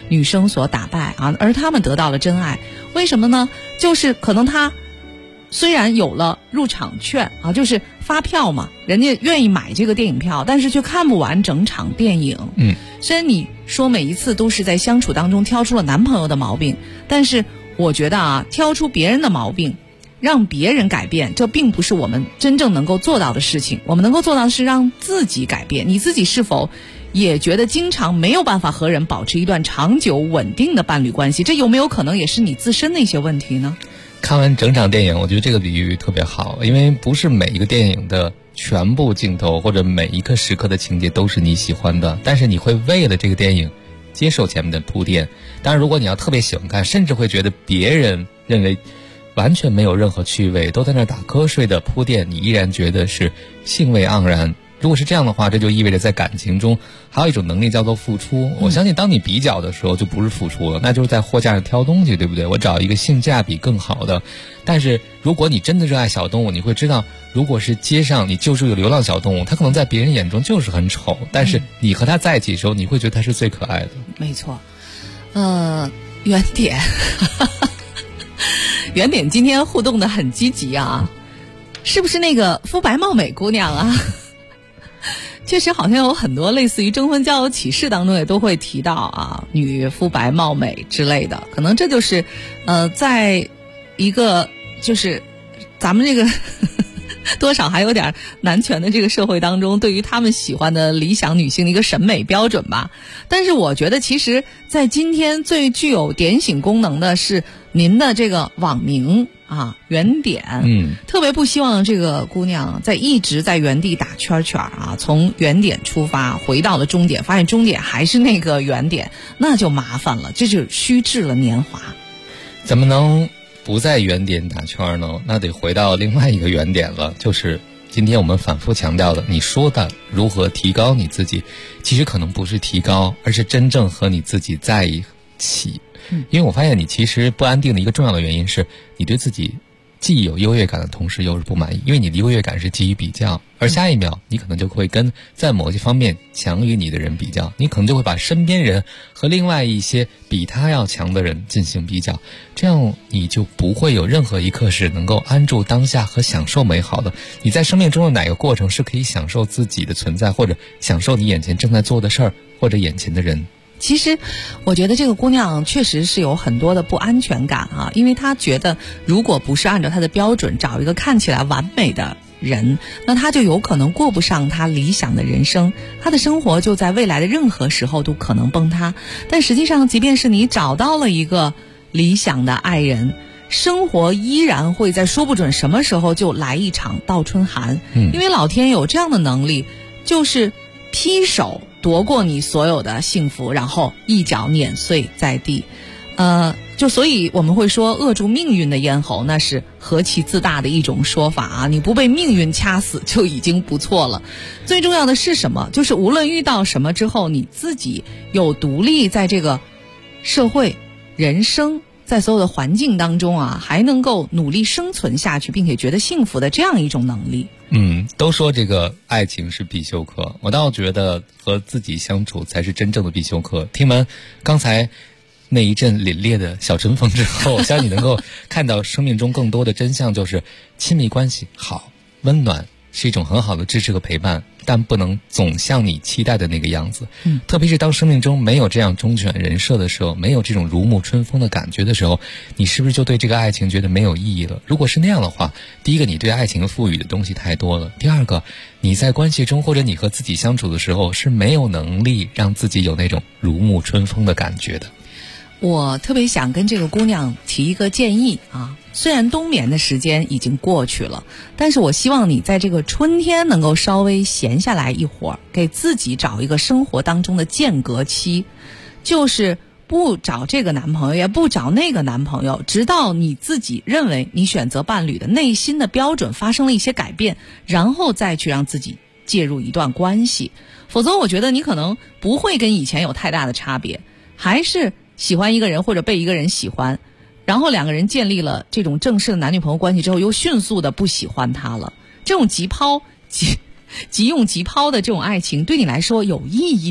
女生所打败啊，而他们得到了真爱。为什么呢？就是可能他虽然有了入场券啊，就是发票嘛，人家愿意买这个电影票，但是却看不完整场电影。虽然你说每一次都是在相处当中挑出了男朋友的毛病，但是我觉得啊，挑出别人的毛病让别人改变，这并不是我们真正能够做到的事情。我们能够做到的是让自己改变。你自己是否也觉得经常没有办法和人保持一段长久稳定的伴侣关系？这有没有可能也是你自身的一些问题呢？ 看完整场电影，我觉得这个比喻特别好，因为不是每一个电影的全部镜头或者每一个时刻的情节都是你喜欢的，但是你会为了这个电影接受前面的铺垫。当然如果你要特别喜欢看，甚至会觉得别人认为完全没有任何趣味，都在那打瞌睡的铺垫，你依然觉得是兴味盎然。如果是这样的话，这就意味着在感情中还有一种能力叫做付出。我相信当你比较的时候就不是付出了，那就是在货架上挑东西，对不对？我找一个性价比更好的。但是如果你真的热爱小动物，你会知道，如果是街上你就是一个流浪小动物，它可能在别人眼中就是很丑，但是你和它在一起的时候，你会觉得它是最可爱的。 没错。原点原点今天互动的很积极啊，是不是那个肤白貌美姑娘啊？确实好像有很多类似于征婚交友启事当中也都会提到啊，女肤白貌美之类的，可能这就是在一个就是咱们这个多少还有点男权的这个社会当中，对于他们喜欢的理想女性的一个审美标准吧。但是我觉得其实在今天最具有点醒功能的是您的这个网名啊，原点。特别不希望这个姑娘一直在原地打圈圈啊，从原点出发回到了终点，发现终点还是那个原点，那就麻烦了，这就虚掷了年华。 怎么能不在原点打圈呢？那得回到另外一个原点了，就是今天我们反复强调的，你说的如何提高你自己，其实可能不是提高，而是真正和你自己在一起。因为我发现你其实不安定的一个重要的原因是，你对自己既有优越感的同时又是不满意，因为你的优越感是基于比较，而下一秒你可能就会跟在某些方面强于你的人比较，你可能就会把身边人和另外一些比他要强的人进行比较，这样你就不会有任何一刻是能够安住当下和享受美好的。你在生命中的哪个过程是可以享受自己的存在，或者享受你眼前正在做的事儿，或者眼前的人？ 其实我觉得这个姑娘确实是有很多的不安全感啊，因为她觉得如果不是按照她的标准找一个看起来完美的人，那她就有可能过不上她理想的人生，她的生活就在未来的任何时候都可能崩塌。但实际上即便是你找到了一个理想的爱人，生活依然会在说不准什么时候就来一场倒春寒。因为老天有这样的能力，就是劈手夺过你所有的幸福，然后一脚碾碎在地。就所以我们会说扼住命运的咽喉，那是何其自大的一种说法啊！你不被命运掐死就已经不错了。最重要的是什么？就是无论遇到什么之后，你自己有独立在这个社会人生在所有的环境当中啊，还能够努力生存下去，并且觉得幸福的这样一种能力。 都说这个爱情是必修课，我倒觉得和自己相处才是真正的必修课。听完刚才那一阵凛冽的小春风之后，我相信你能够看到生命中更多的真相，就是亲密关系好，温暖是一种很好的支持和陪伴，但不能总像你期待的那个样子。特别是当生命中没有这样忠犬人设的时候，没有这种如沐春风的感觉的时候，你是不是就对这个爱情觉得没有意义了？如果是那样的话，第一个，你对爱情赋予的东西太多了；第二个，你在关系中或者你和自己相处的时候是没有能力让自己有那种如沐春风的感觉的。 我特别想跟这个姑娘提一个建议啊，虽然冬眠的时间已经过去了，但是我希望你在这个春天能够稍微闲下来一会儿，给自己找一个生活当中的间隔期，就是不找这个男朋友也不找那个男朋友，直到你自己认为你选择伴侣的内心的标准发生了一些改变，然后再去让自己介入一段关系。否则我觉得你可能不会跟以前有太大的差别，还是喜欢一个人或者被一个人喜欢，然后两个人建立了这种正式的男女朋友关系之后，又迅速的不喜欢他了。这种急用急抛的这种爱情对你来说有意义吗？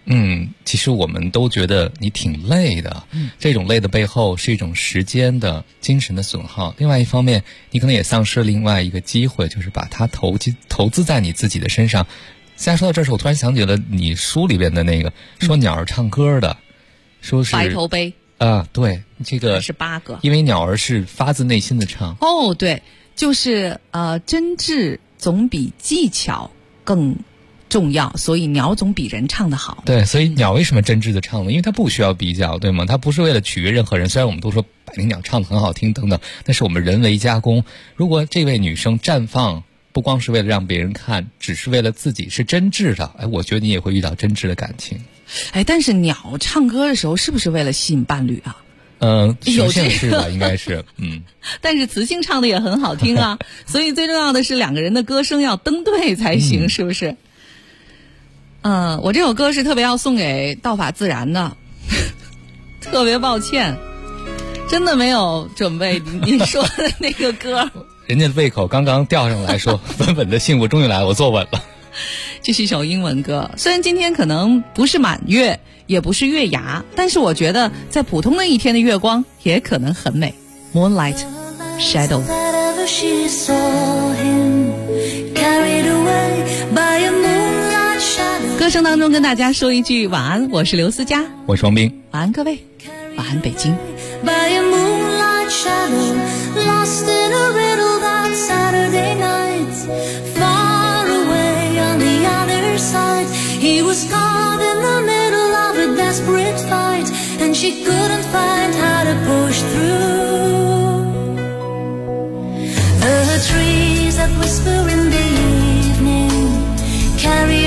其实我们都觉得你挺累的，这种累的背后是一种时间的、精神的损耗。另外一方面，你可能也丧失了另外一个机会，就是把它投资在你自己的身上。现在说到这时，我突然想起了你书里边的那个说鸟儿唱歌的，说是白头杯啊，对，这个是8个， 因为鸟儿是发自内心的唱。 哦，对，就是真挚总比技巧更重要，所以鸟总比人唱得好。 对，所以鸟为什么真挚的唱呢？因为它不需要比较，对吗？它不是为了取悦任何人。虽然我们都说百灵鸟唱得很好听等等，但是我们人为加工。如果这位女生绽放不光是为了让别人看，只是为了自己，是真挚的，我觉得你也会遇到真挚的感情。 但是鸟唱歌的时候是不是为了吸引伴侣啊？ 有些是吧，应该是但是雌性唱的也很好听啊，所以最重要的是两个人的歌声要登对才行，是不是？我这首歌是特别要送给道法自然的，特别抱歉，真的没有准备你说的那个歌。 人家的胃口刚刚调上来说，稳稳的幸福终于来了，我坐稳了。 这是一首英文歌，虽然今天可能不是满月，也不是月牙，但是我觉得在普通的一天的月光也可能很美。 Moonlight Shadow。 歌声当中跟大家说一句晚安，我是刘思佳， 我是王斌， 晚安各位，晚安北京。 By a moonlight shadow, lost in a riddle that Saturday night, far away on the other side, he was caught in the middle of a desperate fight, and she couldn't find how to push through. The trees that whisper in the evening carry